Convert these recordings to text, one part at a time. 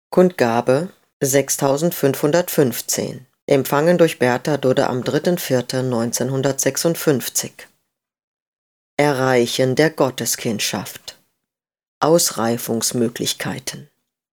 Kundgabe 6515. Empfangen durch Bertha Dudde am 3.4.1956. Erreichen der Gotteskindschaft. Ausreifungsmöglichkeiten.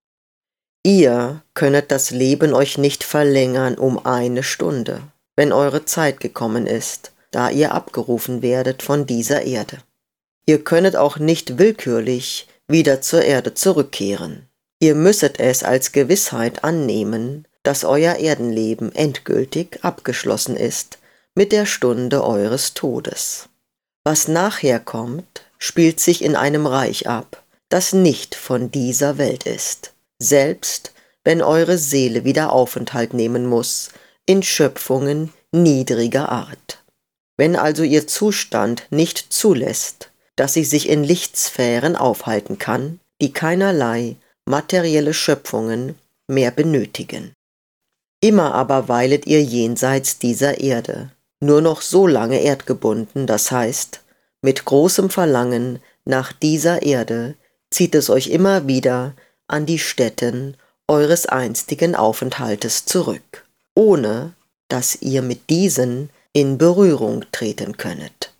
Ihr könnet das Leben euch nicht verlängern um 1 Stunde, wenn eure Zeit gekommen ist, da ihr abgerufen werdet von dieser Erde. Ihr könnet auch nicht willkürlich wieder zur Erde zurückkehren. Ihr müsset es als Gewissheit annehmen, dass euer Erdenleben endgültig abgeschlossen ist mit der Stunde eures Todes. Was nachher kommt, spielt sich in einem Reich ab, das nicht von dieser Welt ist, selbst wenn eure Seele wieder Aufenthalt nehmen muss in Schöpfungen niedriger Art. Wenn also ihr Zustand nicht zulässt, dass sie sich in Lichtsphären aufhalten kann, die keinerlei materielle Schöpfungen mehr benötigen. Immer aber weilet ihr jenseits dieser Erde, nur noch so lange erdgebunden, das heißt, mit großem Verlangen nach dieser Erde zieht es euch immer wieder an die Stätten eures einstigen Aufenthaltes zurück, ohne dass ihr mit diesen in Berührung treten könnet.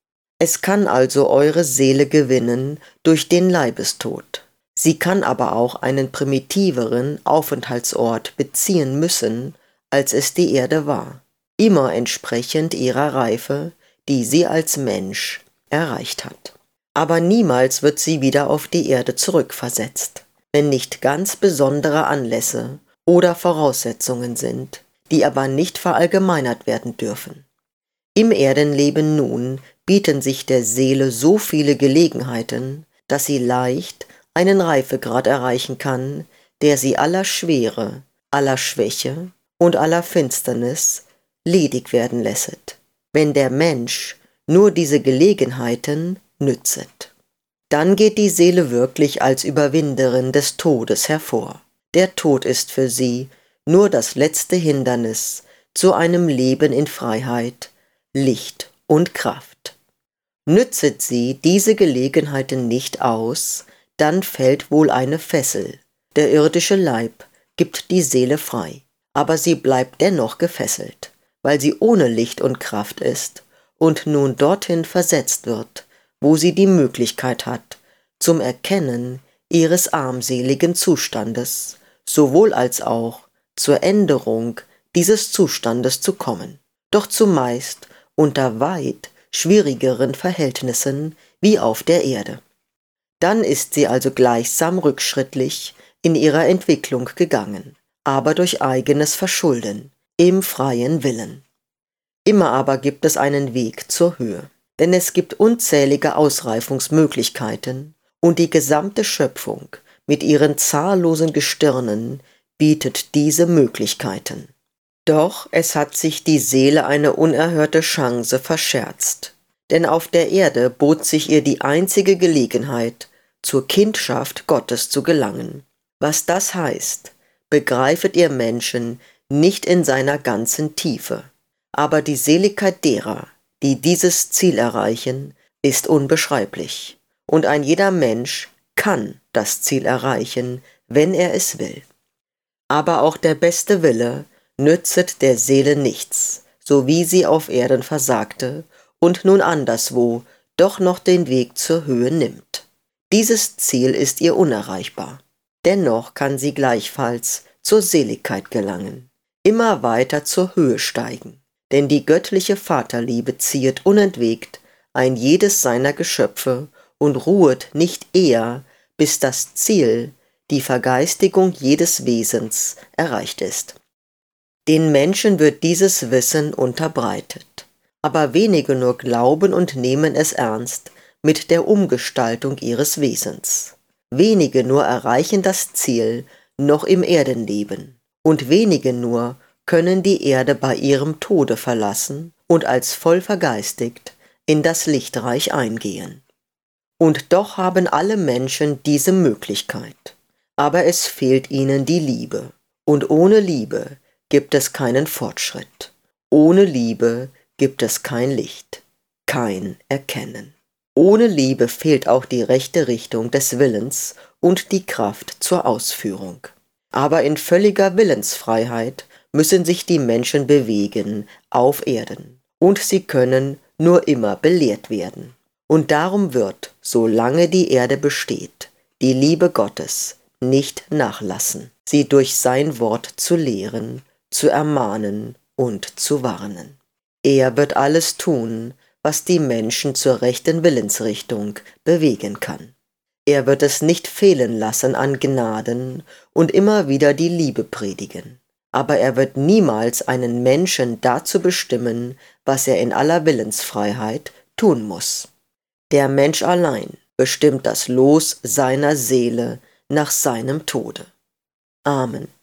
Es kann also eure Seele gewinnen durch den Leibestod. Sie kann aber auch einen primitiveren Aufenthaltsort beziehen müssen, als es die Erde war, immer entsprechend ihrer Reife, die sie als Mensch erreicht hat. Aber niemals wird sie wieder auf die Erde zurückversetzt, wenn nicht ganz besondere Anlässe oder Voraussetzungen sind, die aber nicht verallgemeinert werden dürfen. Im Erdenleben nun bieten sich der Seele so viele Gelegenheiten, dass sie leicht einen Reifegrad erreichen kann, der sie aller Schwere, aller Schwäche und aller Finsternis ledig werden lässet, wenn der Mensch nur diese Gelegenheiten nützet. Dann geht die Seele wirklich als Überwinderin des Todes hervor. Der Tod ist für sie nur das letzte Hindernis zu einem Leben in Freiheit, Licht und Kraft. Nützet sie diese Gelegenheiten nicht aus, dann fällt wohl eine Fessel. Der irdische Leib gibt die Seele frei, aber sie bleibt dennoch gefesselt, weil sie ohne Licht und Kraft ist und nun dorthin versetzt wird, wo sie die Möglichkeit hat, zum Erkennen ihres armseligen Zustandes, sowohl als auch zur Änderung dieses Zustandes zu kommen, doch zumeist unter weit schwierigeren Verhältnissen wie auf der Erde. Dann ist sie also gleichsam rückschrittlich in ihrer Entwicklung gegangen, aber durch eigenes Verschulden, im freien Willen. Immer aber gibt es einen Weg zur Höhe, denn es gibt unzählige Ausreifungsmöglichkeiten und die gesamte Schöpfung mit ihren zahllosen Gestirnen bietet diese Möglichkeiten. Doch es hat sich die Seele eine unerhörte Chance verscherzt. Denn auf der Erde bot sich ihr die einzige Gelegenheit, zur Kindschaft Gottes zu gelangen. Was das heißt, begreifet ihr Menschen nicht in seiner ganzen Tiefe. Aber die Seligkeit derer, die dieses Ziel erreichen, ist unbeschreiblich. Und ein jeder Mensch kann das Ziel erreichen, wenn er es will. Aber auch der beste Wille nützet der Seele nichts, so wie sie auf Erden versagte und nun anderswo doch noch den Weg zur Höhe nimmt. Dieses Ziel ist ihr unerreichbar. Dennoch kann sie gleichfalls zur Seligkeit gelangen, immer weiter zur Höhe steigen, denn die göttliche Vaterliebe ziehet unentwegt ein jedes seiner Geschöpfe und ruhet nicht eher, bis das Ziel, die Vergeistigung jedes Wesens, erreicht ist. Den Menschen wird dieses Wissen unterbreitet. Aber wenige nur glauben und nehmen es ernst mit der Umgestaltung ihres Wesens. Wenige nur erreichen das Ziel noch im Erdenleben und wenige nur können die Erde bei ihrem Tode verlassen und als voll vergeistigt in das Lichtreich eingehen. Und doch haben alle Menschen diese Möglichkeit, aber es fehlt ihnen die Liebe und ohne Liebe gibt es keinen Fortschritt. Ohne Liebe gibt es kein Licht, kein Erkennen. Ohne Liebe fehlt auch die rechte Richtung des Willens und die Kraft zur Ausführung. Aber in völliger Willensfreiheit müssen sich die Menschen bewegen auf Erden, und sie können nur immer belehrt werden. Und darum wird, solange die Erde besteht, die Liebe Gottes nicht nachlassen, sie durch sein Wort zu lehren, zu ermahnen und zu warnen. Er wird alles tun, was die Menschen zur rechten Willensrichtung bewegen kann. Er wird es nicht fehlen lassen an Gnaden und immer wieder die Liebe predigen. Aber er wird niemals einen Menschen dazu bestimmen, was er in aller Willensfreiheit tun muss. Der Mensch allein bestimmt das Los seiner Seele nach seinem Tode. Amen.